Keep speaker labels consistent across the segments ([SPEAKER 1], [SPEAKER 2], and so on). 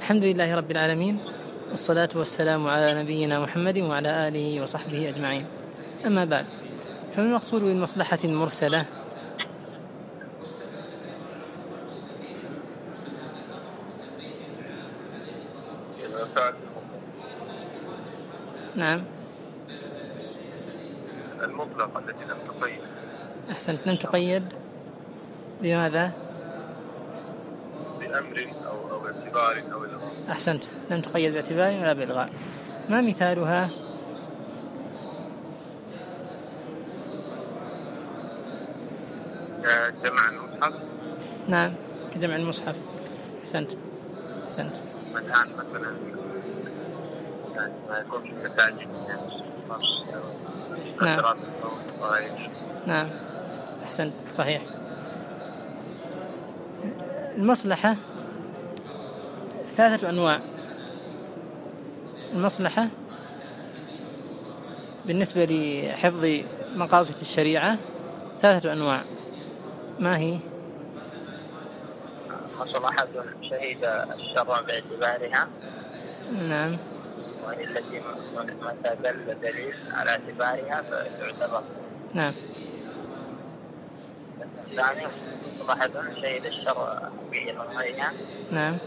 [SPEAKER 1] الحمد لله رب العالمين، والصلاة والسلام على نبينا محمد وعلى آله وصحبه أجمعين. أما بعد، فما المقصود بالمصلحة المرسلة؟ نعم،
[SPEAKER 2] المطلقة التي لم تقيد.
[SPEAKER 1] أحسنت، لم تقيد بماذا؟
[SPEAKER 2] بأمر أو اعتبار أو إلغاء.
[SPEAKER 1] أحسنت، لم تقيد باعتبار ولا بإلغاء. ما مثالها؟
[SPEAKER 2] جمع المصحف.
[SPEAKER 1] نعم، كجمع المصحف. أحسنت.
[SPEAKER 2] الآن مثلا يعني ما يكون في المساجد
[SPEAKER 1] نعم. نعم، أحسنت، صحيح. المصلحة ثلاثة أنواع. المصلحة بالنسبة لحفظ مقاصد الشريعة ثلاثة أنواع. ما هي؟
[SPEAKER 2] مصلحة شهد الشرع باعتبارها.
[SPEAKER 1] نعم.
[SPEAKER 2] وهي التي متى دل دليل على اعتبارها فتعتبر.
[SPEAKER 1] نعم.
[SPEAKER 2] الثاني مصلحة شهد الشرع بإلغائها.
[SPEAKER 1] نعم.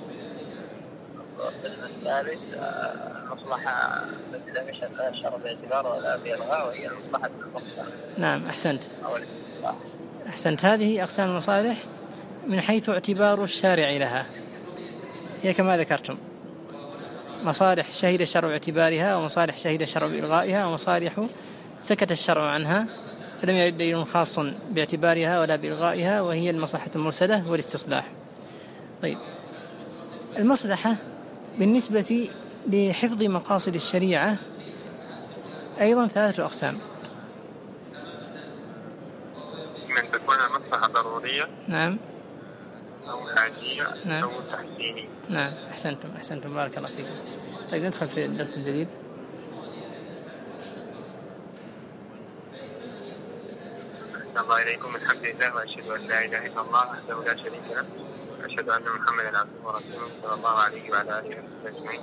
[SPEAKER 2] والثالث مصلحة التي لم يشهد لها الشرع باعتبار ولا بإلغاء، وهي المصلحة المرسلة.
[SPEAKER 1] نعم، أحسنت. هذه أقسام المصالح من حيث اعتبار الشارع لها، هي كما ذكرتم: مصالح شهد الشرع باعتبارها، ومصالح شهد الشرع بإلغائها، ومصالح سكت الشرع عنها فلم يرد دليل خاص باعتبارها ولا بإلغائها، وهي المصلحة المرسلة والاستصلاح. طيب، المصلحة بالنسبة لحفظ مقاصد الشريعة أيضا ثلاثة أقسام.
[SPEAKER 2] من تكون مصلحة ضرورية.
[SPEAKER 1] نعم.
[SPEAKER 2] أو حاجية.
[SPEAKER 1] نعم.
[SPEAKER 2] أو تحسينية.
[SPEAKER 1] نعم، أحسنتم، بارك الله فيكم. طيب، ندخل في الدرس الجديد.
[SPEAKER 2] الله إليكم. الحمد لله، وأشهد أن لا إله إلا الله وحده لا شريك له، وأشهد أن محمدا عبده ورسوله صلى الله عليه وعلى آله وصحبه أجمعين.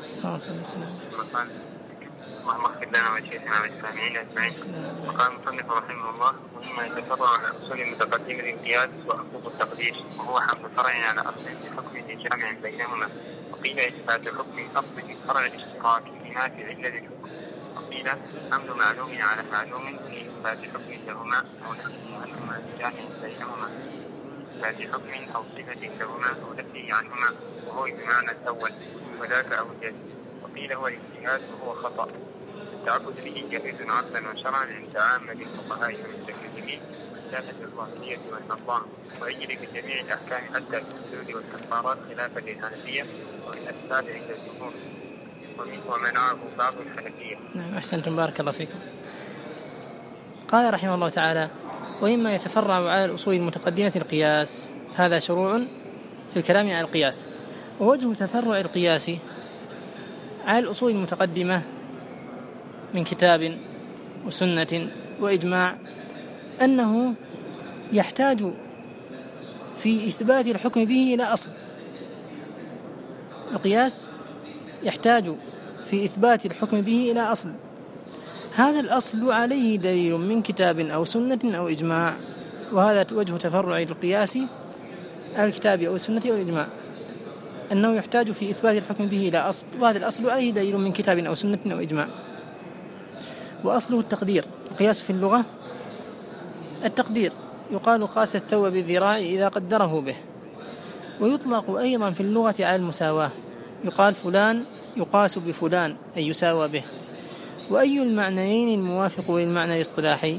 [SPEAKER 2] اللهم اغفر لنا ولشيخنا والسامعين أجمعين. وقال المصنف رحمه الله: ومما يتفرع على أصول المتقدمة القياس وحقوق التقدير، وهو حمل فرع على أصل بحكم جامع بينهما. وقيل إثبات حكم أصل فرع الاشتراك بما في علة الحكم، وقيل حمل معلوم على معلوم في إثبات حكم لهما أو نفي عنهما جامع بينهما، إثبات حكم أو صفة لهما أو نفي عنهما، وهو بمعنى الأول، وذاك أوجد. وقيل هو الاجتهاد وهو خطأ. التعبد به جائز عقلا وشرعا عند عامة الفقهاء والمتكلمين والسادة الظاهرية والنظام، ويجري في جميع الأحكام حتى الحدود والكفارات خلافا للحنفية، ومن الأسباب عند الجمهور، ومنعه بعض الحنفية.
[SPEAKER 1] نعم، أحسنتم، بارك الله فيكم. قال رحمه الله تعالى: وإما يتفرع على الأصول المتقدمة القياس. هذا شروع في الكلام عن القياس. ووجه تفرع القياس على الأصول المتقدمة من كتاب وسنة وإجماع أنه يحتاج في إثبات الحكم به إلى أصل. القياس يحتاج في إثبات الحكم به إلى أصل، هذا الأصل عليه دليل من كتاب أو سنة أو إجماع. وهذا وجه تفرع القياس على الكتاب أو السنة أو الإجماع، أنه يحتاج في إثبات الحكم به إلى أصل، وهذا الأصل عليه دليل من كتاب أو سنة أو إجماع. وأصله التقدير. القياس في اللغة التقدير، يقال قاس الثوب بالذراع إذا قدره به. ويطلق أيضا في اللغة على المساواة، يقال فلان يقاس بفلان أي يساوى به. وأي المعنيين الموافق للمعنى الاصطلاحي؟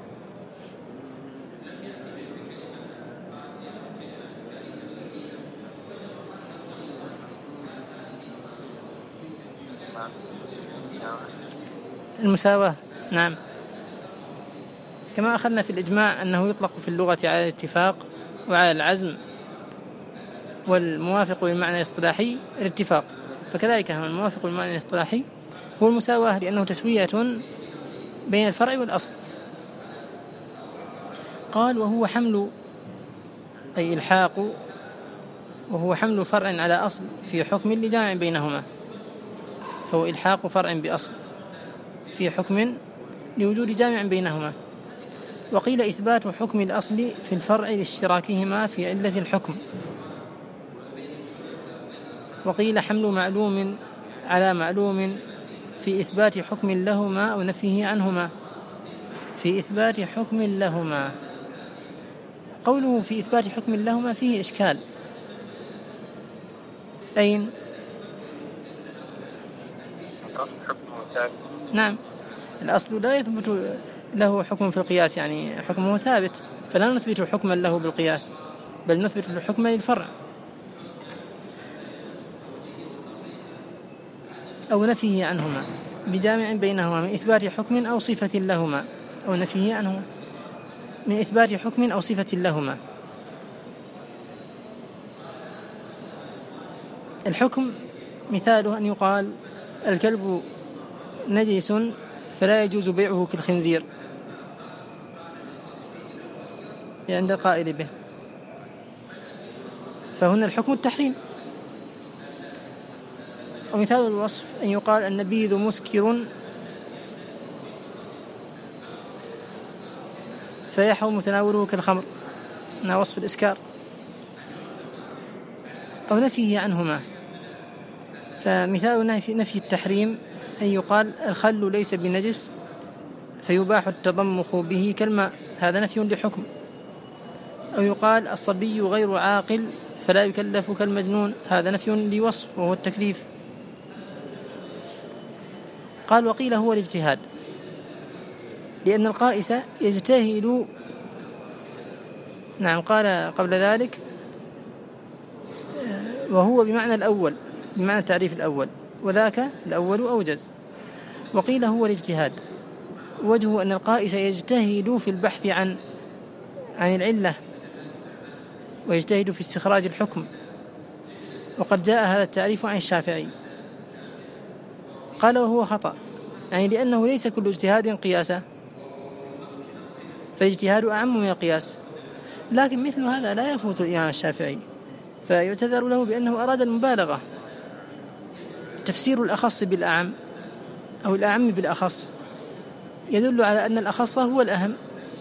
[SPEAKER 1] المساواة. نعم، كما أخذنا في الإجماع أنه يطلق في اللغة على الاتفاق وعلى العزم، والموافق للمعنى الاصطلاحي الاتفاق، فكذلك الموافق للمعنى الاصطلاحي هو المساواة، لأنه تسوية بين الفرع والأصل. قال: وهو حمل أي إلحاق وهو حمل فرع على أصل في حكم لجامع بينهما، فهو إلحاق فرع بأصل في حكم لوجود جامع بينهما. وقيل إثبات حكم الأصل في الفرع لاشتراكهما في علة الحكم. وقيل حمل معلوم على معلوم في إثبات حكم لهما أو نفيه عنهما. في إثبات حكم لهما، قوله في إثبات حكم لهما فيه إشكال. أين؟ نعم، الأصل لا يثبت له حكم في القياس، يعني حكمه ثابت، فلا نثبت حكما له بالقياس، بل نثبت الحكم للفرع أو نفيه عنهما بجامع بينهما من إثبات حكم أو صفة لهما أو نفيه عنهما من إثبات حكم أو صفة لهما. الحكم مثاله أن يقال الكلب نجس فلا يجوز بيعه كالخنزير عند القائل به، فهنا الحكم التحريم. ومثال الوصف أن يقال النبيذ مسكر فيحرم تناوله كالخمر، هنا وصف الإسكار. أو نفيه عنهما، فمثال نفي التحريم أن يقال الخل ليس بنجس فيباح التضمخ به كالماء، هذا نفي لحكم. أو يقال الصبي غير عاقل فلا يكلف كالمجنون، هذا نفي لوصف وهو التكليف. قال وقيل هو الاجتهاد، لأن القائس يجتهد. نعم، قال قبل ذلك وهو بمعنى الأول، بمعنى التعريف الأول، وذاك الأول أوجز. وقيل هو الاجتهاد، وجهه أن القائس يجتهد في البحث عن العلة ويجتهد في استخراج الحكم، وقد جاء هذا التعريف عن الشافعي. قال وهو خطأ، يعني لأنه ليس كل اجتهاد قياسا، فاجتهاد أعم من القياس. لكن مثل هذا لا يفوت الإمام الشافعي، فيعتذر له بأنه أراد المبالغة، تفسير الأخص بالأعم أو الأعم بالأخص يدل على أن الأخص هو الأهم.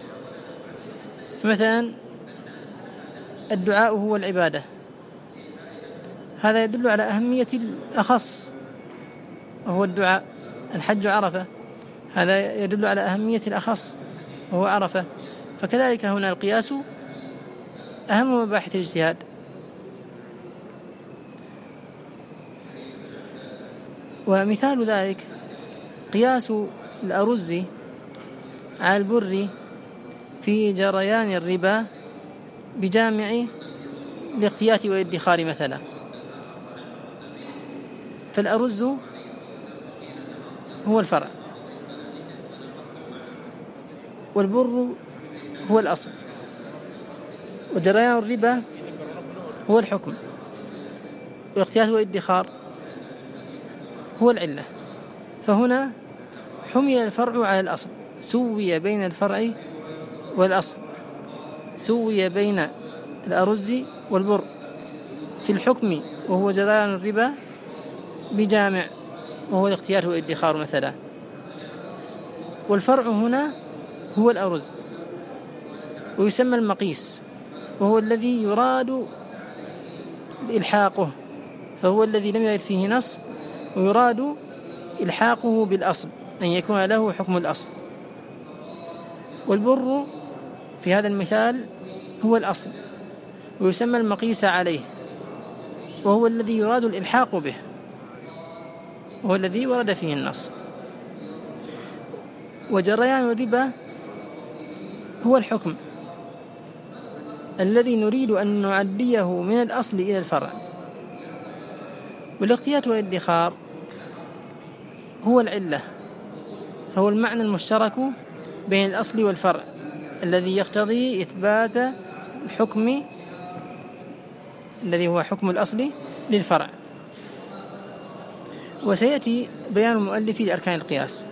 [SPEAKER 1] فمثلا الدعاء هو العبادة، هذا يدل على أهمية الأخص وهو الدعاء. الحج عرفة، هذا يدل على أهمية الأخص وهو عرفة. فكذلك هنا القياس أهم مباحث الاجتهاد. ومثال ذلك قياس الأرز على البر في جريان الربا بجامع الاقتيات والادخار مثلا. فالأرز هو الفرع، والبر هو الأصل، وجريان الربا هو الحكم، والاقتيات والادخار هو العلة. فهنا حمل الفرع على الأصل، سوي بين الفرع والأصل، سوي بين الأرز والبر في الحكم وهو جريان الربا بجامع وهو الاقتيات والادخار مثلا. والفرع هنا هو الأرز، ويسمى المقيس، وهو الذي يراد إلحاقه، فهو الذي لم يرد فيه نص ويراد إلحاقه بالأصل، أن يكون له حكم الأصل. والبر في هذا المثال هو الأصل، ويسمى المقيس عليه، وهو الذي يراد الإلحاق به، وهو الذي ورد فيه النص. وجريان الربا هو الحكم الذي نريد أن نعديه من الأصل إلى الفرع. والاقتيات والادخار هو العلة، فهو المعنى المشترك بين الأصل والفرع الذي يقتضي إثبات الحكم الذي هو حكم الأصل للفرع. وسيأتي بيان المؤلف لأركان القياس.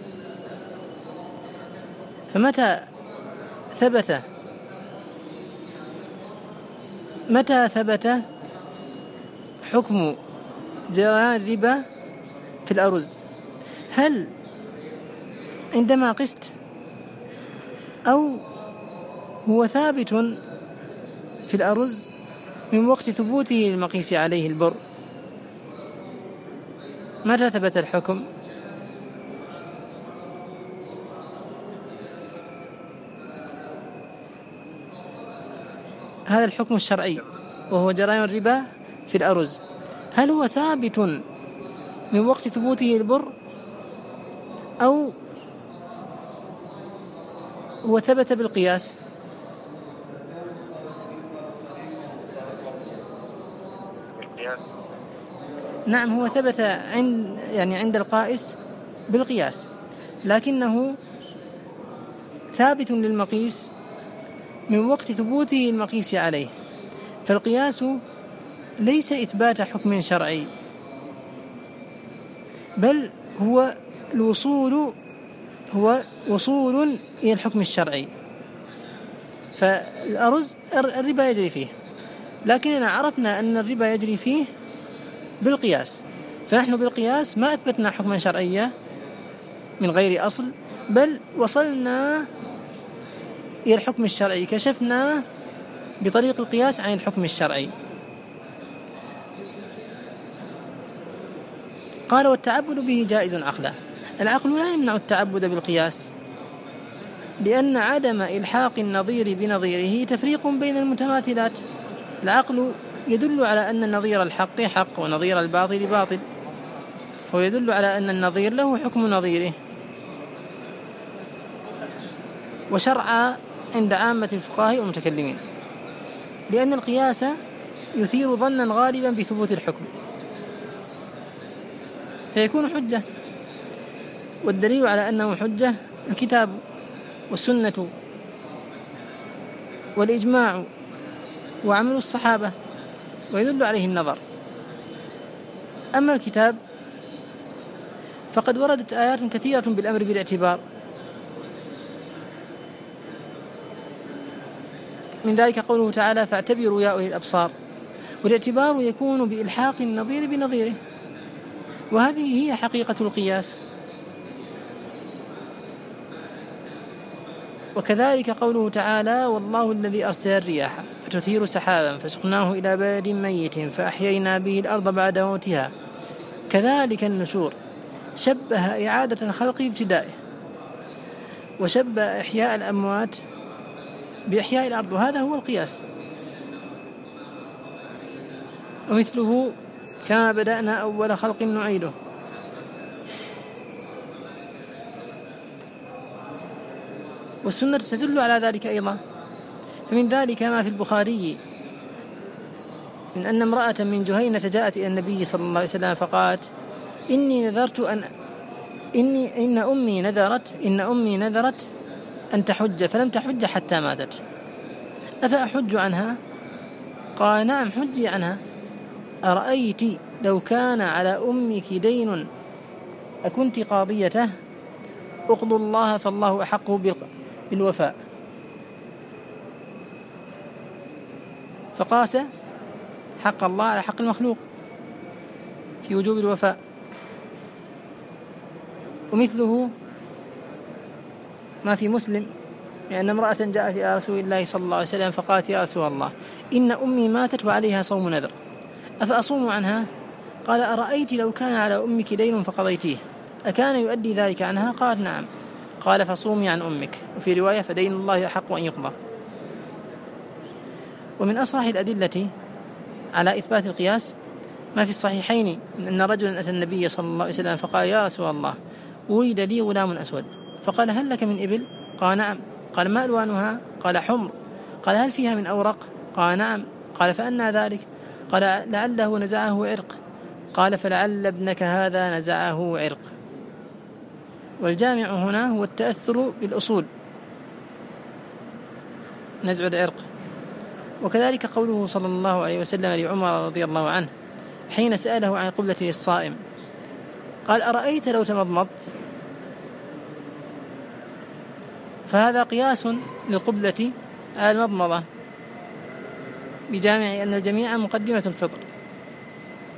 [SPEAKER 1] فمتى ثبت حكم جريان الربا في الأرز؟ هل عندما قست، أو هو ثابت في الأرز من وقت ثبوته المقيس عليه البر؟ متى ثبت الحكم؟ هذا الحكم الشرعي وهو جريان الربا في الأرز، هل هو ثابت من وقت ثبوته البر، أو هو ثبت بالقياس؟ نعم، هو ثبت عند القائس بالقياس، لكنه ثابت للمقيس من وقت ثبوته المقيس عليه. فالقياس ليس إثبات حكم شرعي، بل هو وصول إلى الحكم الشرعي. فالأرز الربا يجري فيه، لكننا عرفنا أن الربا يجري فيه بالقياس، فنحن بالقياس ما أثبتنا حكما شرعيا من غير أصل، بل وصلنا إلى الحكم الشرعي، كشفنا بطريق القياس عن الحكم الشرعي. قال والتعبد به جائز عقلا. العقل لا يمنع التعبد بالقياس، لأن عدم إلحاق النظير بنظيره تفريق بين المتماثلات. العقل يدل على أن النظير الحق حق ونظير الباطل باطل، فهو يدل على أن النظير له حكم نظيره. وشرع عند عامة الفقهاء والمتكلمين، لأن القياس يثير ظنا غالبا بثبوت الحكم فيكون حجة، والدليل على أنه حجة الكتاب والسنة والإجماع وعمل الصحابة، ويدل عليه النظر. أما الكتاب فقد وردت آيات كثيرة بالأمر بالاعتبار، من ذلك قوله تعالى فاعتبروا يا أولي الأبصار، والاعتبار يكون بإلحاق النظير بنظيره، وهذه هي حقيقة القياس. وكذلك قوله تعالى والله الذي أرسل الرياح فتثير سحابا فسقناه إلى بلد ميت فأحيينا به الأرض بعد موتها كذلك النشور، شبه إعادة الخلق ابتدائه، وشبه إحياء الأموات بإحياء الأرض، وهذا هو القياس. ومثله كما بدأنا أول خلق نعيده. والسنة تدل على ذلك أيضا، فمن ذلك ما في البخاري من أن امرأة من جهينة جاءت إلى النبي صلى الله عليه وسلم فقالت إن أمي نذرت أن تحج فلم تحج حتى ماتت، أفأحج عنها؟ قال نعم حجي عنها. أرأيت لو كان على أمك دين أكنت قاضيته؟ أقضوا الله فالله أحق بالوفاء. فقاس حق الله على حق المخلوق في وجوب الوفاء. ومثله ما في مسلم لأن امرأة جاءت إلى رسول الله صلى الله عليه وسلم فقالت يا رسول الله إن أمي ماتت وعليها صوم نذر أفأصوم عنها؟ قال أرأيت لو كان على أمك دين فقضيتيه أكان يؤدي ذلك عنها؟ قال نعم. قال فصومي عن أمك. وفي رواية فدين الله أحق أن يقضى. ومن أصرح الأدلة على إثبات القياس ما في الصحيحين أن رجلا أتى النبي صلى الله عليه وسلم فقال يا رسول الله ولد لي غلام أسود، فقال هل لك من إبل؟ قال نعم. قال ما ألوانها؟ قال حمر. قال هل فيها من أورق؟ قال نعم. قال فأنى ذلك؟ قال لعله نزعه عرق. قال فلعل ابنك هذا نزعه عرق. والجامع هنا هو التأثر بالأصول، نزع العرق. وكذلك قوله صلى الله عليه وسلم لعمر رضي الله عنه حين سأله عن القبلة للصائم قال أرأيت لو تمضمضت؟ فهذا قياس للقبلة على المضمضة بجامع أن الجميع مقدمة الفطر.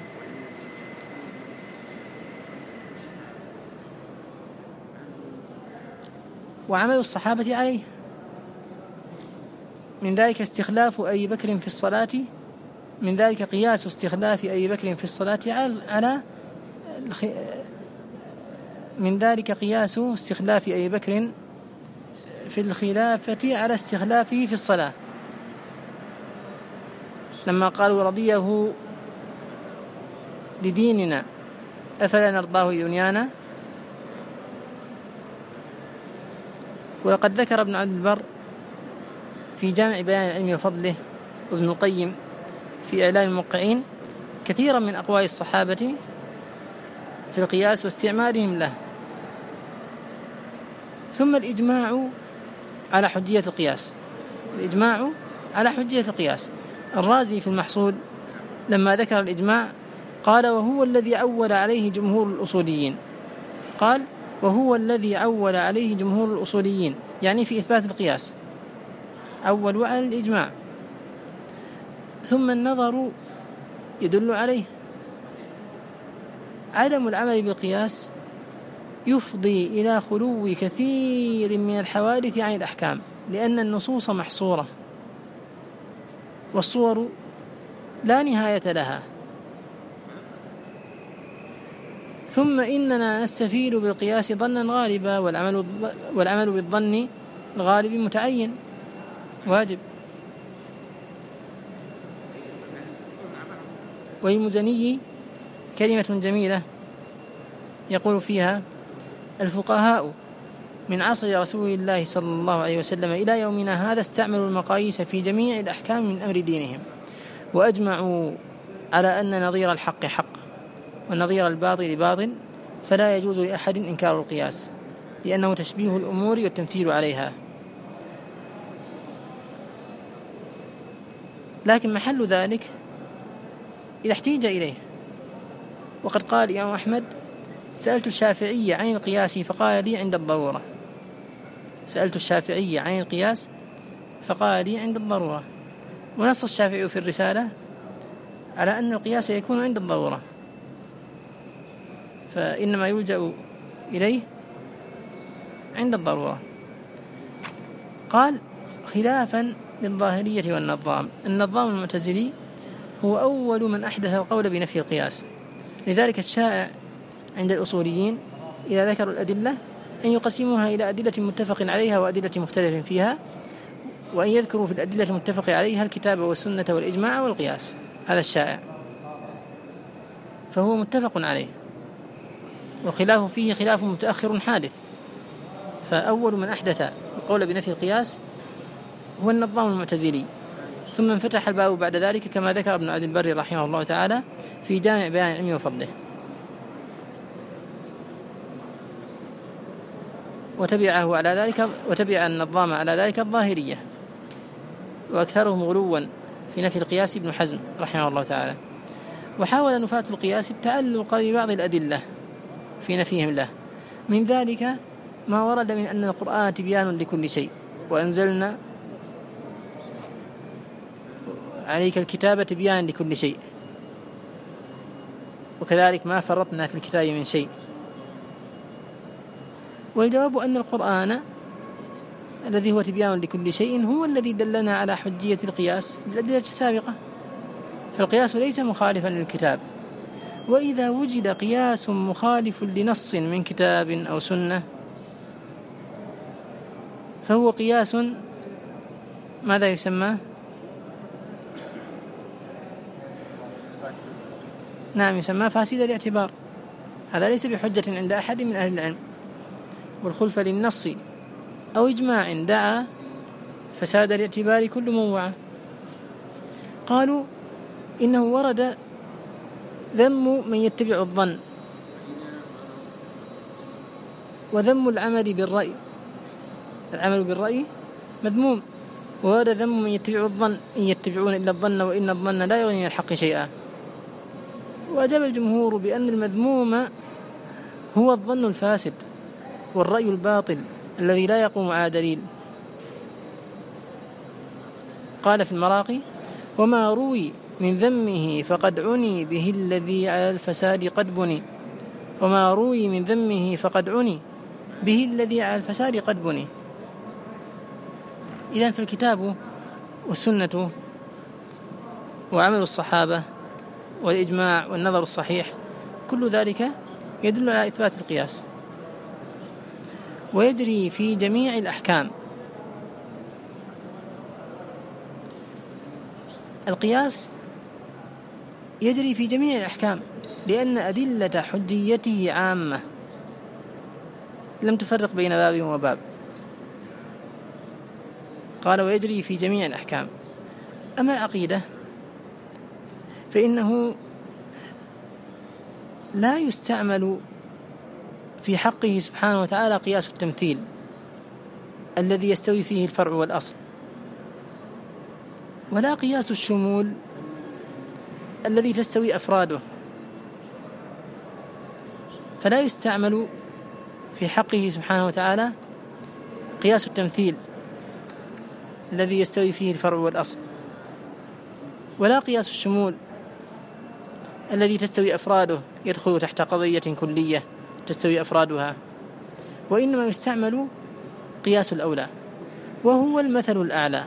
[SPEAKER 1] وعمل الصحابة عليه. من ذلك استخلاف أبي بكر في الصلاة، من ذلك قياس استخلاف أبي بكر في الصلاة على من ذلك قياس استخلاف أبي بكر في الخلافة على استخلافه في الصلاة، لما قالوا رضيه لديننا أفلا نرضاه لدنيانا. وقد ذكر ابن عبد البر في جامع بيان العلم وفضله وابن القيم في إعلام الموقعين كثيرا من أقوال الصحابة في القياس واستعمالهم له. ثم الإجماع على حجية القياس، الإجماع على حجية القياس. الرازي في المحصول لما ذكر الإجماع قال وهو الذي أول عليه جمهور الأصوليين، قال وهو الذي أول عليه جمهور الأصوليين، يعني في إثبات القياس أول على الإجماع. ثم النظر يدل عليه. عدم العمل بالقياس يفضي إلى خلو كثير من الحوادث عن الأحكام، لأن النصوص محصورة والصور لا نهاية لها. ثم إننا نستفيد بالقياس ظنا غالبا، والعمل بالظن الغالب متعين واجب. والمزني كلمة جميلة يقول فيها الفقهاء من عصر رسول الله صلى الله عليه وسلم إلى يومنا هذا استعملوا المقاييس في جميع الأحكام من أمر دينهم، وأجمعوا على أن نظير الحق حق ونظير الباطل باطل، فلا يجوز لأحد إنكار القياس لأنه تشبيه الأمور والتمثيل عليها. لكن محل ذلك إذا احتيج إليه. وقد قال الإمام أحمد سألت الشافعي عن القياس فقال لي عند الضرورة، سألت الشافعي عن القياس فقال لي عند الضرورة. ونص الشافعي في الرسالة على أن القياس يكون عند الضرورة، فإنما يلجأ إليه عند الضرورة. قال خلافا للظاهرية والنظام. النظام المعتزلي هو أول من أحدث القول بنفي القياس، لذلك الشائع عند الأصوليين إذا ذكروا الأدلة أن يقسموها إلى أدلة متفق عليها وأدلة مختلف فيها، وأن يذكروا في الأدلة المتفق عليها الكتاب والسنة والإجماع والقياس. هذا الشائع، فهو متفق عليه، والخلاف فيه خلاف متأخر حادث. فأول من أحدث القول بنفي القياس هو النظام المعتزلي، ثم انفتح الباب بعد ذلك كما ذكر ابن عبد البر رحمه الله تعالى في جامع بيان العلم وفضله. وتبع النظام على ذلك الظاهرية، وأكثرهم غلوا في نفي القياس ابن حزم رحمه الله تعالى. وحاول نفاة القياس التألق ببعض الأدلة في نفيهم له، من ذلك ما ورد من أن القرآن تبيان لكل شيء، وأنزلنا عليك الكتاب تبيان لكل شيء، وكذلك ما فرطنا في الكتاب من شيء. والجواب أن القرآن الذي هو تبيان لكل شيء هو الذي دلنا على حجية القياس بالأدلة السابقة، فالقياس ليس مخالفا للكتاب. وإذا وجد قياس مخالف لنص من كتاب أو سنة فهو قياس ماذا يسمى؟ نعم، يسمى فاسد الاعتبار. هذا ليس بحجة عند أحد من أهل العلم. والخلف للنص أو إجماع دعا فساد الاعتبار كل موعى. قالوا إنه ورد ذم من يتبع الظن وذم العمل بالرأي. العمل بالرأي مذموم، وورد ذم من يتبع الظن إن يتبعون إلا الظن وإن الظن لا يغني من الحق شيئا. وأجاب الجمهور بأن المذموم هو الظن الفاسد والرأي الباطل الذي لا يقوم على دليل. قال في المراقي وما روي من ذمه فقد عني به الذي على الفساد قد بني. وما روي من ذمه فقد عني به الذي على الفساد قد بني. إذن فالكتاب والسنة وعمل الصحابة والإجماع والنظر الصحيح كل ذلك يدل على إثبات القياس، ويجري في جميع الأحكام. القياس يجري في جميع الأحكام لأن أدلة حجيته عامة لم تفرق بين باب وباب. قال ويجري في جميع الأحكام. أما العقيدة فإنه لا يستعمل في حقه سبحانه وتعالى قياس التمثيل الذي يستوي فيه الفرع والأصل، ولا قياس الشمول الذي تستوي أفراده، فلا يستعمل في حقه سبحانه وتعالى قياس التمثيل الذي يستوي فيه الفرع والأصل، ولا قياس الشمول الذي تستوي أفراده يدخل تحت قضية كلية تستوي أفرادها، وإنما يستعمل قياس الأولى، وهو المثل الأعلى،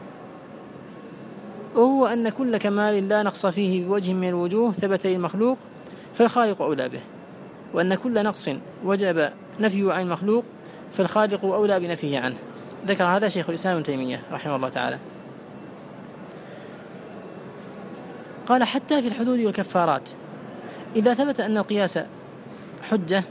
[SPEAKER 1] وهو أن كل كمال لا نقص فيه بوجه من الوجوه ثبت للمخلوق فالخالق أولى به، وأن كل نقص وجب نفيه عن المخلوق فالخالق أولى بنفيه عنه. ذكر هذا شيخ الإسلام ابن تيمية رحمه الله تعالى. قال حتى في الحدود والكفارات إذا ثبت أن القياس حجة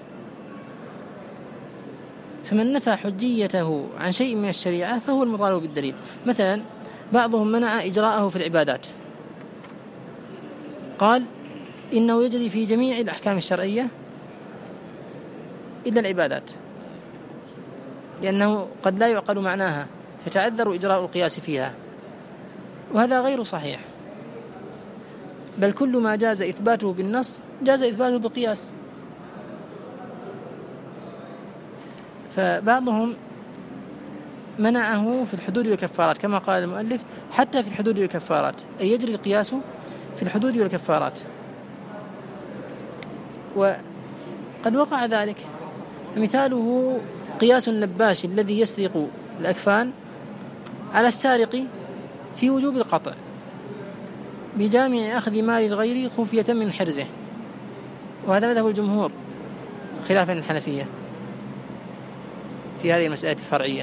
[SPEAKER 1] فمن نفى حجيته عن شيء من الشريعة فهو المطالب بالدليل. مثلا بعضهم منع إجراءه في العبادات، قال إنه يجري في جميع الأحكام الشرعية إلا العبادات، لأنه قد لا يعقل معناها فتعذر إجراء القياس فيها، وهذا غير صحيح، بل كل ما جاز إثباته بالنص جاز إثباته بالقياس. فبعضهم منعه في الحدود والكفارات كما قال المؤلف حتى في الحدود والكفارات، أي يجري القياس في الحدود والكفارات، وقد وقع ذلك. مثاله قياس النباش الذي يسرق الأكفان على السارق في وجوب القطع بجامع أخذ مال الغير خفية من حرزه، وهذا مذهب الجمهور خلافا الحنفية في هذه المسألة الفرعية.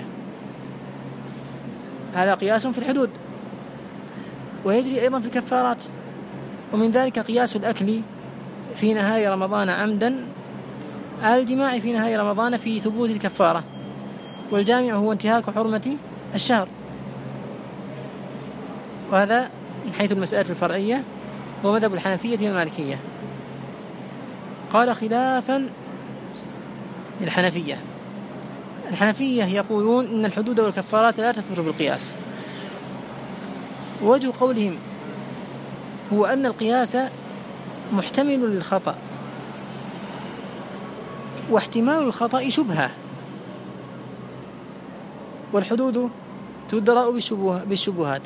[SPEAKER 1] هذا قياس في الحدود، ويجري أيضا في الكفارات، ومن ذلك قياس الأكل في نهاية رمضان عمدا على الجماع في نهاية رمضان في ثبوت الكفارة، والجامع هو انتهاك حرمة الشهر. وهذا من حيث المسألة الفرعية هو مذهب الحنفية والمالكية. قال خلافا للحنفية، الحنفية يقولون إن الحدود والكفارات لا تثبت بالقياس، ووجه قولهم هو أن القياس محتمل للخطأ، واحتمال الخطأ شبهة، والحدود تدرأ بالشبهات،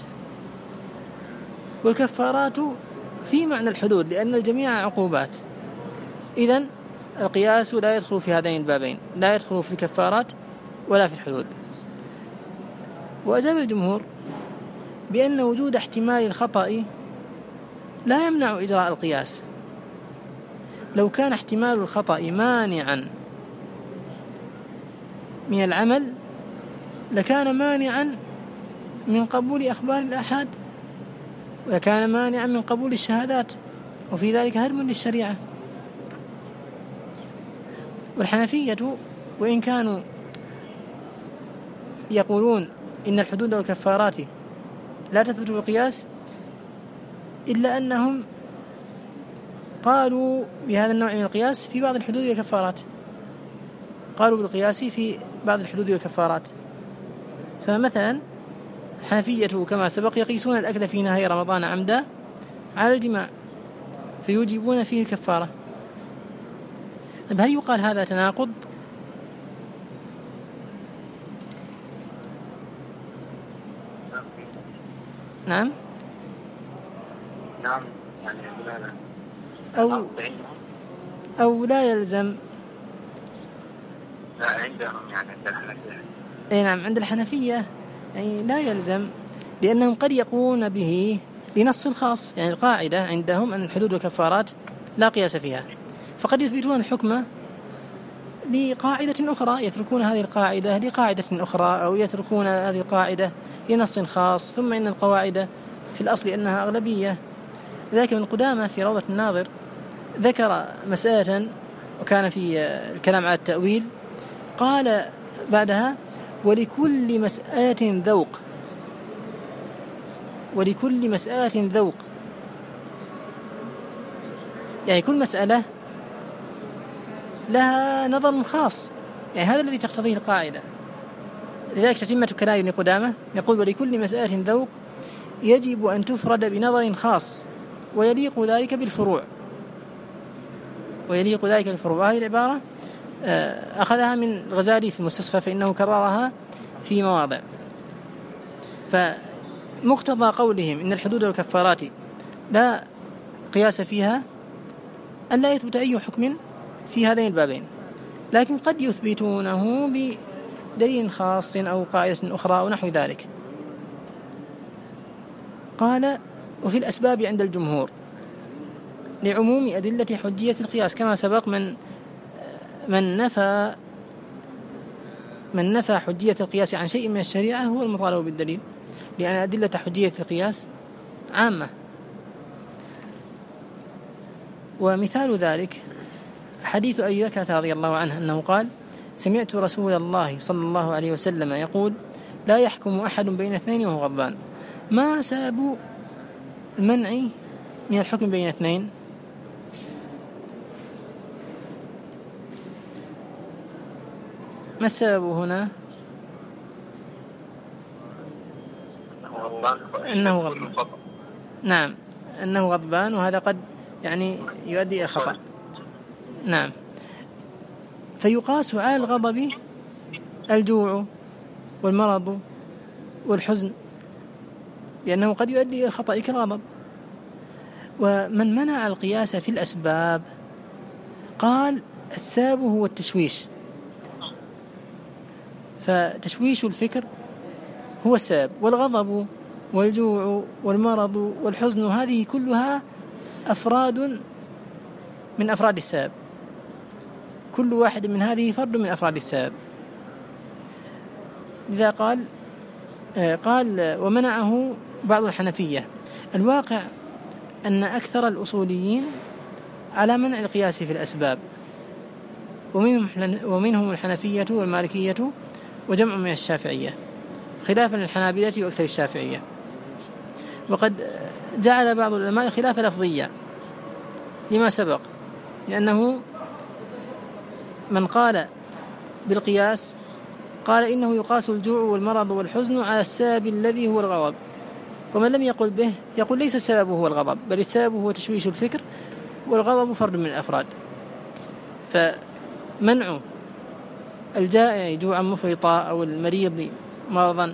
[SPEAKER 1] والكفارات في معنى الحدود لأن الجميع عقوبات. إذن القياس لا يدخل في هذين البابين، لا يدخل في الكفارات ولا في الحدود. وأجاب الجمهور بأن وجود احتمال الخطأ لا يمنع إجراء القياس. لو كان احتمال الخطأ مانعا من العمل لكان مانعا من قبول أخبار الآحاد، وكان مانعا من قبول الشهادات، وفي ذلك هدم للشريعة. والحنفية وإن كانوا يقولون إن الحدود والكفارات لا تثبت بالقياس، إلا أنهم قالوا بهذا النوع من القياس في بعض الحدود والكفارات، قالوا بالقياس في بعض الحدود والكفارات. فمثلا حنفية كما سبق يقيسون الأكل في نهاية رمضان عمدا على الجماع فيوجبون فيه الكفارة. طيب هل يقال هذا تناقض؟ نعم
[SPEAKER 2] يعني
[SPEAKER 1] أو لا يلزم
[SPEAKER 2] لا عندهم يعني عند الحنفية.
[SPEAKER 1] أي نعم عند الحنفية يعني لا يلزم، لأنهم قد يقومون به لنص خاص. يعني القاعدة عندهم أن الحدود والكفارات لا قياس فيها، فقد يثبتون الحكم لقاعدة أخرى، يتركون هذه القاعدة لقاعدة أخرى، أو يتركون هذه القاعدة لنص خاص. ثم إن القواعد في الأصل أنها أغلبية. ذلك ابن قدامة في روضة الناظر ذكر مسألة وكان في الكلام على التأويل، قال بعدها: ولكل مسألة ذوق، ولكل مسألة ذوق، يعني كل مسألة لها نظر خاص، يعني هذا الذي تقتضيه القاعدة. لذلك تتمة كلام ابن قدامة يقول: ولكل مسألة ذوق يجب أن تفرد بنظر خاص ويليق ذلك بالفروع، ويليق ذلك بالفروع. وهذه العبارة أخذها من الغزالي في المستصفى، فإنه كررها في مواضع. فمقتضى قولهم إن الحدود والكفارات لا قياس فيها أن لا يثبت أي حكم في هذين البابين، لكن قد يثبتونه بدليل خاص أو قاعدة أخرى أو نحو ذلك. قال: وفي الأسباب عند الجمهور لعموم أدلة حجية القياس، كما سبق من نفى حجية القياس عن شيء من الشريعة هو المطالب بالدليل، لأن أدلة حجية القياس عامة. ومثال ذلك حديث أبي بكر رضي الله عنه أنه قال: سمعت رسول الله صلى الله عليه وسلم يقول: لا يحكم أحد بين اثنين وهو غضبان. ما سبب المنع من الحكم بين اثنين؟ ما السبب هنا؟ أنه غضبان. نعم، أنه غضبان، وهذا قد يعني يؤدي إلى خطأ. نعم. فيقاس على الغضب الجوع والمرض والحزن، لأنه قد يؤدي إلى الخطأ كالغضب. ومن منع القياس في الأسباب قال: السبب هو التشويش، فتشويش الفكر هو السبب، والغضب والجوع والمرض والحزن هذه كلها أفراد من أفراد السبب، كل واحد من هذه فرد من أفراد السبب. إذا قال ومنعه بعض الحنفية. الواقع أن أكثر الأصوليين على منع القياس في الأسباب، ومنهم الحنفية والمالكية وجمع من الشافعية، خلافا للحنابلة وأكثر الشافعية. وقد جعل بعض العلماء الخلاف لفظيا لما سبق، لأنه من قال بالقياس قال إنه يقاس الجوع والمرض والحزن على السبب الذي هو الغضب، ومن لم يقل به يقول ليس السبب هو الغضب، بل السبب هو تشويش الفكر، والغضب فرد من الأفراد. فمنع الجائع جوعا مفرطا أو المريض مرضا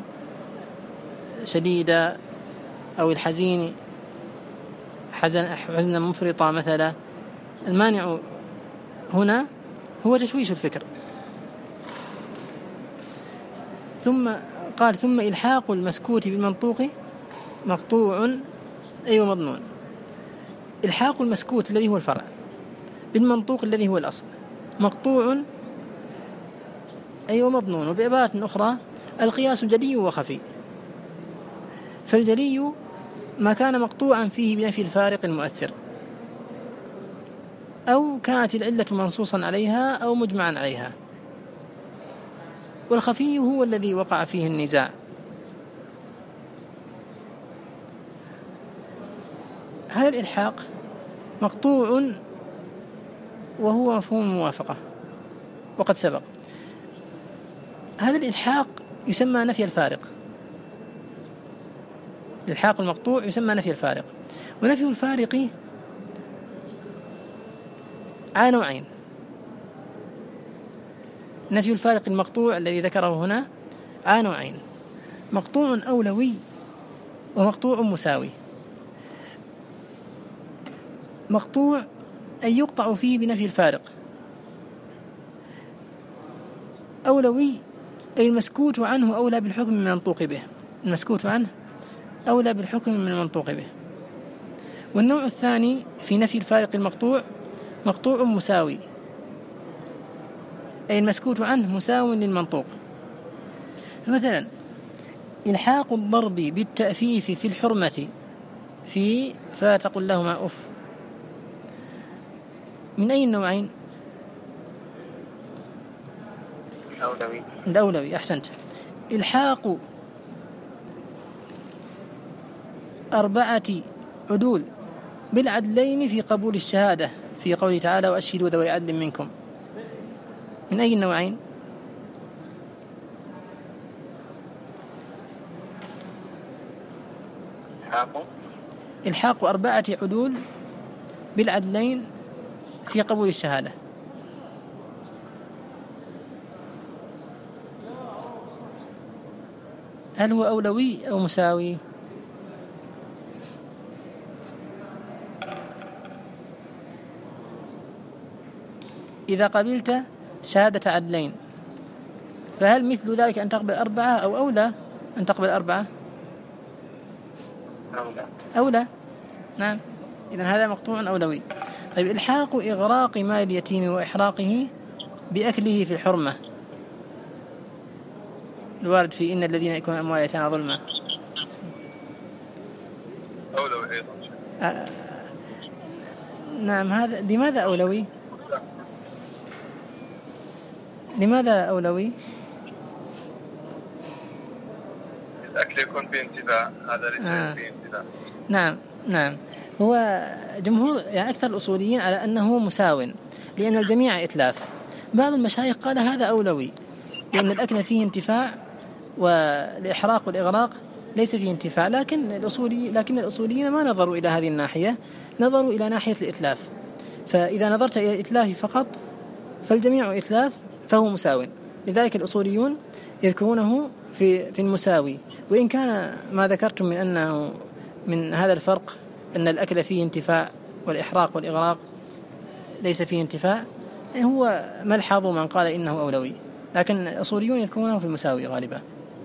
[SPEAKER 1] شديدا أو الحزين حزنا مفرطا مثلا، المانع هنا هو تشويش الفكر. ثم قال: ثم إلحاق المسكوت بالمنطوق مقطوع أي مضمون. إلحاق المسكوت الذي هو الفرع بالمنطوق الذي هو الأصل مقطوع أي مضمون. وبعبارة أخرى القياس جلي وخفي، فالجلي ما كان مقطوعا فيه بنفي الفارق المؤثر، أو كانت العلة منصوصا عليها أو مجمعا عليها، والخفي هو الذي وقع فيه النزاع. هذا الإلحاق مقطوع وهو مفهوم الموافقة وقد سبق. هذا الإلحاق يسمى نفي الفارق، الإلحاق المقطوع يسمى نفي الفارق. ونفي الفارق على نوعين: نفي الفارق المقطوع الذي ذكره هنا على نوعين: مقطوع أولوي ومقطوع مساوي. مقطوع أي يقطع فيه بنفي الفارق، أولوي أي المسكوت عنه أولى بالحكم من المنطوق به، المسكوت عنه أولى بالحكم من المنطوق به. والنوع الثاني في نفي الفارق المقطوع مقطوع مساوي، أي المسكوت عنه مساو للمنطوق. فمثلا إلحاق الضرب بالتأفيف في الحرمة في فتقل لهما أف، من أي النوعين؟ الأولوي. أحسنت. إلحاق 4 عدول بالعدلين في قبول الشهادة في قوله تعالى وأشهدوا ذوي عدل منكم، من أي النوعين؟ إلحاق 4 عدول بالعدلين في قبول الشهادة. هل هو أولوي أو مساوي؟ إذا قبلت شهادة عدلين فهل مثل ذلك أن تقبل 4 أو أولى أن تقبل 4؟ أولى. نعم، إذن هذا مقطوع أولوي. طيب إلحاق إغراق مال اليتيم وإحراقه بأكله في الحرمة، الوارد في إن الذين يأكلون أموال اليتامى ظلما،
[SPEAKER 2] أولوي أيضا.
[SPEAKER 1] نعم، هذا لماذا أولوي؟ لماذا أولوي؟
[SPEAKER 2] الأكل يكون فيه انتفاع، هذا ليس فيه انتفاع.
[SPEAKER 1] نعم، هو جمهور يعني أكثر الأصوليين على أنه مساو لأن الجميع إتلاف. بعض المشايخ قال هذا أولوي لأن الأكل فيه انتفاع والإحراق والإغراق ليس فيه انتفاع، لكن الأصوليين ما نظروا إلى هذه الناحية، نظروا إلى ناحية الإتلاف. فإذا نظرت إلى الإتلاف فقط فالجميع إتلاف فهو مساو، لذلك الأصوليون يذكرونه في المساوي. وإن كان ما ذكرتم من أنه من هذا الفرق أن الأكل فيه انتفاع والإحراق والإغراق ليس فيه انتفاع، هو ملحظ من قال إنه أولوي، لكن الأصوليون يذكرونه في المساوي غالبا.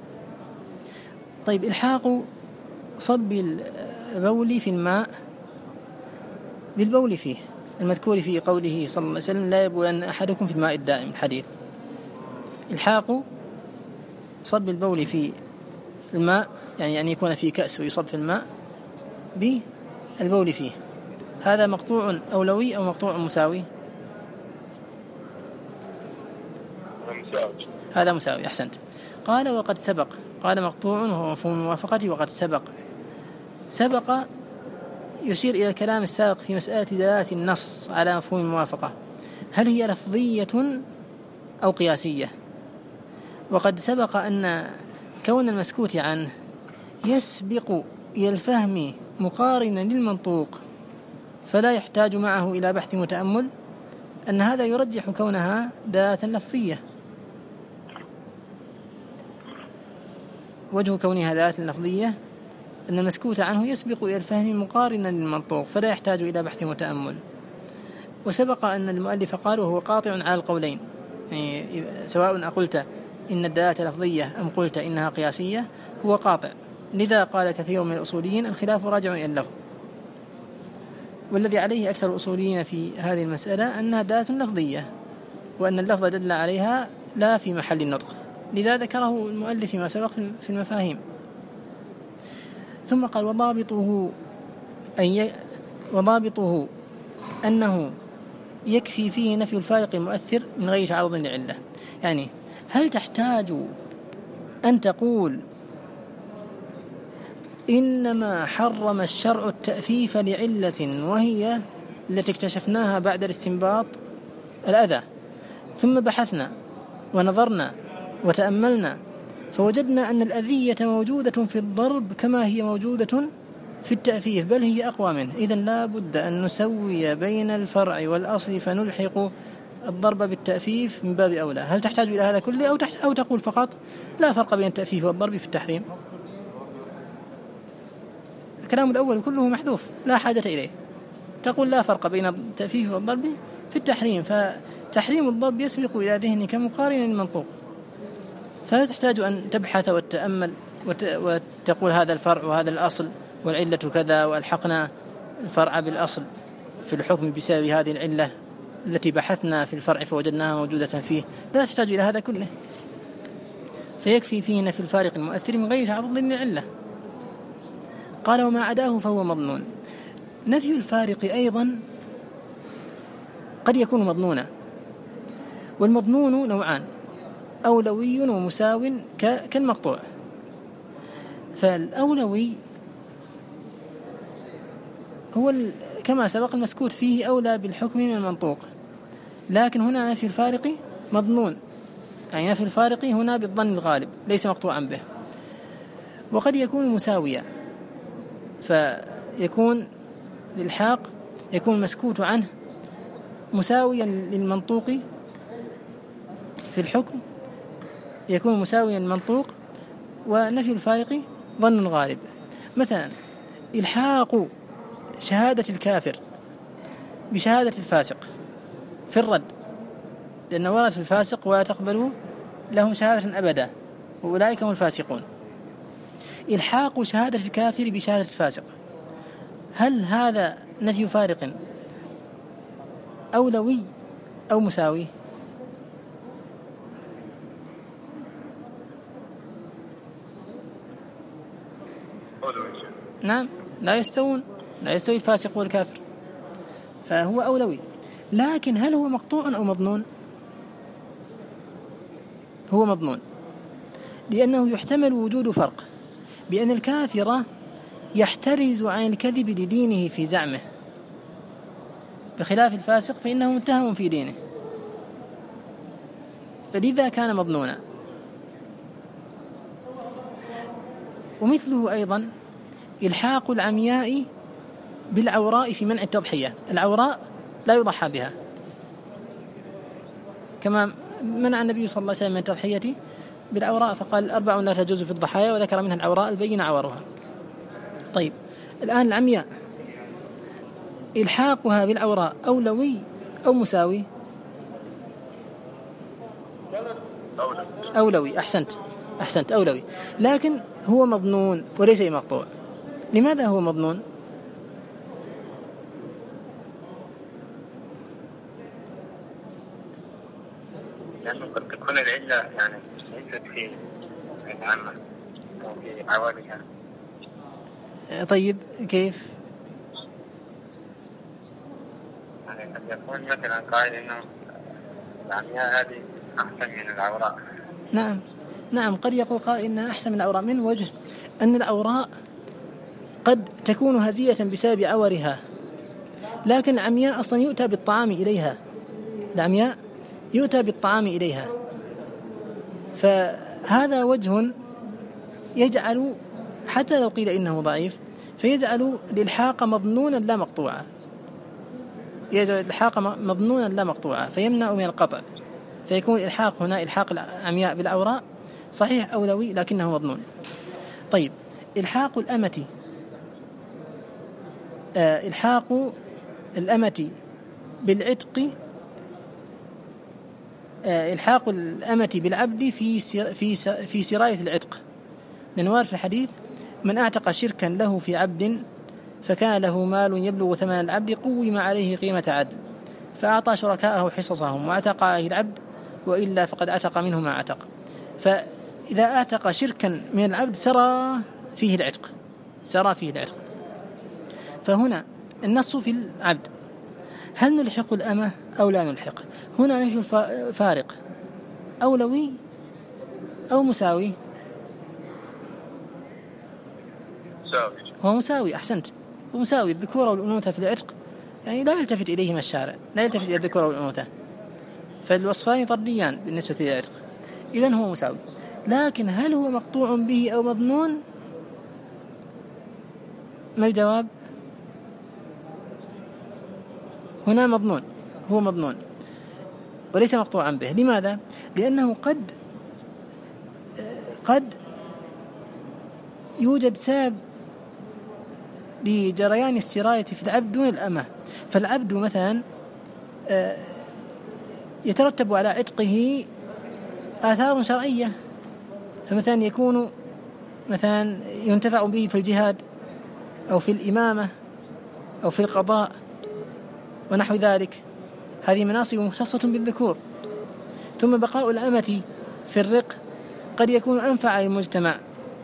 [SPEAKER 1] طيب إلحاق صب البول في الماء بالبول فيه، المذكور في قوله صلى الله عليه وسلم لا يبولن أحدكم في الماء الدائم، الحديث. إلحاق صب البول في الماء يعني يكون في كأس ويصب في الماء بالبول فيه، هذا مقطوع أولوي أو مقطوع مساوي؟ هذا مساوي. أحسنت. قال وقد سبق، قال مقطوع وهو مفهوم الموافقة. وقد سبق يشير إلى الكلام السابق في مسألة دلالة النص على مفهوم الموافقة، هل هي لفظية أو قياسية؟ وقد سبق أن كون المسكوت عنه يسبق إلى الفهم مقارنا للمنطوق فلا يحتاج معه إلى بحث وتأمل، أن هذا يرجح كونها دلالة لفظية. وجه كونها دلالة لفظية أن المسكوت عنه يسبق إلى الفهم مقارنا للمنطوق فلا يحتاج إلى بحث وتأمل. وسبق أن المؤلف قال وهو قاطع على القولين، يعني سواء أقلت إن الدلالة لفظية أم قلت إنها قياسية هو قاطع. لذا قال كثير من الأصوليين الخلاف راجع إلى اللفظ، والذي عليه أكثر الأصوليين في هذه المسألة أنها دلالة لفظية وأن اللفظ دل عليها لا في محل النطق، لذا ذكره المؤلف فيما سبق في المفاهيم. ثم قال وضابطه أنه يكفي فيه نفي الفارق المؤثر من غير تعرض لعلة. يعني هل تحتاج أن تقول إنما حرم الشرع التأفيف لعلة وهي التي اكتشفناها بعد الاستنباط الأذى، ثم بحثنا ونظرنا وتأملنا فوجدنا أن الأذية موجودة في الضرب كما هي موجودة في التأفيف بل هي أقوى منه، إذن لا بد أن نسوي بين الفرع والأصل فنلحق الضرب بالتأفيف من باب أولى. هل تحتاج إلى هذا كله أو تقول فقط لا فرق بين التأفيف والضرب في التحريم؟ الكلام الأول كله محذوف لا حاجة إليه، تقول لا فرق بين التأفيف والضرب في التحريم، فتحريم الضرب يسبق إلى ذهنك مقارنا للمنطوق فلا تحتاج أن تبحث وتتأمل وتقول هذا الفرع وهذا الأصل والعلة كذا وألحقنا الفرع بالأصل في الحكم بسبب هذه العلة التي بحثنا في الفرع فوجدناها موجودة فيه. لا تحتاج إلى هذا كله، فيكفي فيه نفي الفارق المؤثر من غير تعرض للعلة. قال وما عداه فهو مظنون. نفي الفارق أيضا قد يكون مظنونا، والمظنون نوعان: أولوي ومساو كالمقطوع. فالأولوي هو كما سبق المسكوت فيه أولى بالحكم من المنطوق، لكن هنا نفي الفارق مظنون، يعني نفي الفارق هنا بالظن الغالب ليس مقطوعا به. وقد يكون مساويا، فيكون للحاق يكون مسكوت عنه مساويا للمنطوق في الحكم، يكون مساويا للمنطوق، ونفي الفارق ظن غالب. مثلا إلحاق شهادة الكافر بشهادة الفاسق في الرد، لأنه ورد في الفاسق ولا تقبلوا له شهادة أبدا وأولئك هم الفاسقون. إلحاق شهادة الكافر بشهادة الفاسق، هل هذا نفي فارق أولوي أو مساوي؟ نعم، لا يستوون، لا يستوي الفاسق والكافر، فهو أولوي. لكن هل هو مقطوع أو مظنون؟ هو مظنون، لأنه يحتمل وجود فرق بأن الكافر يحترز عن الكذب لدينه في زعمه، بخلاف الفاسق فإنه متهم في دينه، فلذا كان مظنونا. ومثله أيضا إلحاق العمياء بالعوراء في منع التضحية. العوراء لا يضحى بها، كما منع النبي صلى الله عليه وسلم من التضحية بالعوراء، فقال 4 لا تجوز في الضحايا، وذكر منها العوراء البين عورها. طيب الآن العمياء إلحاقها بالعوراء أولوي أو مساوي؟ أولوي. أحسنت أولوي، لكن هو مظنون وليس مقطوع. لماذا هو مظنون؟
[SPEAKER 2] لأنه قد تكون العلة يعني ليست في العامة أو في عوالها.
[SPEAKER 1] طيب كيف؟
[SPEAKER 2] يعني قد يكون مثلا قائل إنه العمياء هذه أحسن من العوراء.
[SPEAKER 1] نعم قد يقول قائل إنها أحسن من العوراء، من وجه أن العوراء قد تكون هزية بسبب عورها، لكن العمياء أصلا يؤتى بالطعام إليها، العمياء يؤتى بالطعام إليها، فهذا وجه يجعل حتى لو قيل إنه ضعيف فيجعل الإلحاق مظنونا لا مقطوعا، يجعل الإلحاق مظنونا لا مقطوعا فيمنع من القطع، فيكون الإلحاق هنا إلحاق العمياء بالعوراء صحيح أولوي لكنه مظنون. طيب إلحاق الأمة، إلحاق الأمة بالعتق، إلحاق الأمة بالعبد في سراية العتق، لأنه في الحديث من أعتق شركا له في عبد فكان له مال يبلغ ثمن العبد قوم عليه قيمة عدل فأعطى شركاءه حصصهم وأعتق عليه العبد وإلا فقد أعتق منه ما أعتق. فإذا أعتق شركا من العبد سرى فيه العتق. فهنا النص في العبد، هل نلحق الأمة أو لا نلحق؟ هنا نفي الفارق أولوي أو مساوي؟ هو مساوي. أحسنت، هو مساوي. الذكورة والأنوثة في العتق يعني لا يلتفت إليهما الشارع، لا يلتفت إلى الذكورة والأنوثة، فالوصفان طرديان بالنسبة للعتق، إذن هو مساوي. لكن هل هو مقطوع به أو مظنون؟ ما الجواب؟ هنا مظنون، هو مظنون وليس مقطوعا به. لماذا؟ لأنه قد يوجد سبب لجريان السراية في العبد دون الأمة، فالعبد مثلا يترتب على عتقه آثار شرعية فمثلا يكون مثلا ينتفع به في الجهاد أو في الإمامة أو في القضاء ونحو ذلك، هذه مناصب مختصة بالذكور. ثم بقاء الأمة في الرق قد يكون أنفع للمجتمع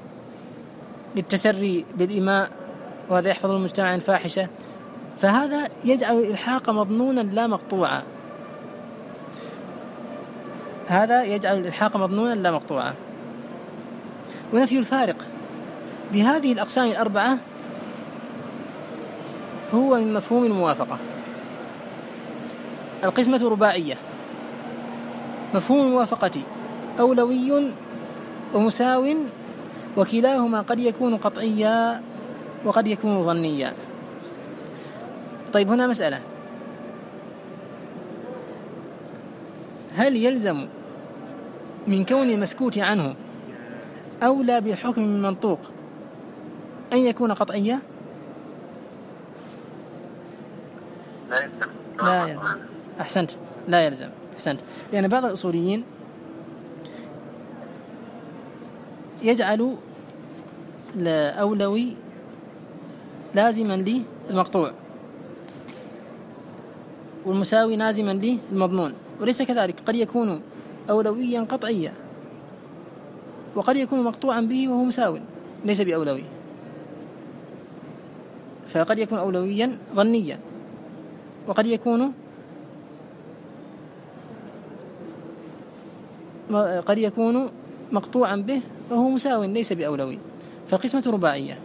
[SPEAKER 1] للتسري بالإماء، وهذا يحفظ المجتمع عن فاحشة، فهذا يجعل الإلحاق مظنونا لا مقطوعا، هذا يجعل الإلحاق مظنونا لا مقطوعا. ونفي الفارق بهذه الأقسام الأربعة هو من مفهوم الموافقة. القسمة رباعية، مفهوم الموافقة أولوي ومساو، وكلاهما قد يكون قطعيا وقد يكون ظنيا. طيب هنا مسألة، هل يلزم من كون المسكوت عنه أولى بالحكم من منطوق أن يكون قطعيا؟ لا يلزم. أحسنت، لا يلزم، أحسنت. لأن بعض الأصوليين يجعل الأولوي لازما للمقطوع والمساوي لازما للمضمون، وليس كذلك، قد يكون أولويا قطعيا وقد يكون مقطوعا به وهو مساو ليس بأولوي، فقد يكون أولويا ظنيا وقد يكون مقطوعا به وهو مساو ليس بأولوي. فالقسمة رباعية،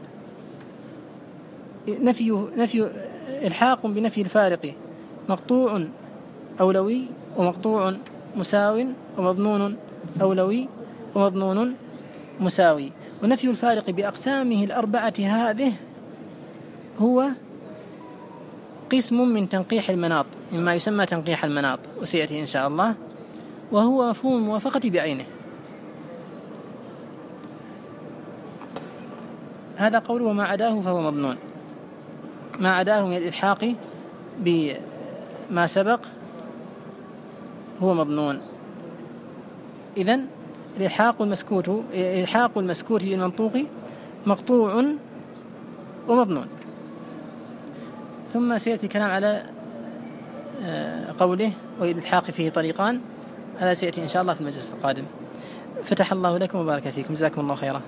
[SPEAKER 1] نفي الحاق بنفي الفارق، مقطوع أولوي ومقطوع مساو ومظنون أولوي ومظنون مساوي. ونفي الفارق بأقسامه الأربعة هذه هو قسم من تنقيح المناط، مما يسمى تنقيح المناط، وسيأتي إن شاء الله، وهو مفهوم الموافقة بعينه. هذا قوله ما عداه فهو مظنون، ما عداه من الإلحاق بما سبق هو مظنون. إذن الإلحاق المسكوت بالمنطوق مقطوع ومظنون. ثم سيأتي كلام على قوله والإلحاق فيه طريقان، هذا سيأتي إن شاء الله في المجلس القادم. فتح الله لكم وبارك فيكم، جزاكم الله خيرا.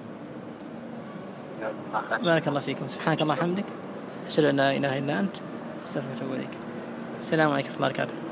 [SPEAKER 1] بارك الله فيكم، سبحانك الله وبحمدك، أشهد أن لا إله إلا أنت، أستغفرك وأتوب إليك. السلام عليكم ورحمة الله وبركاته.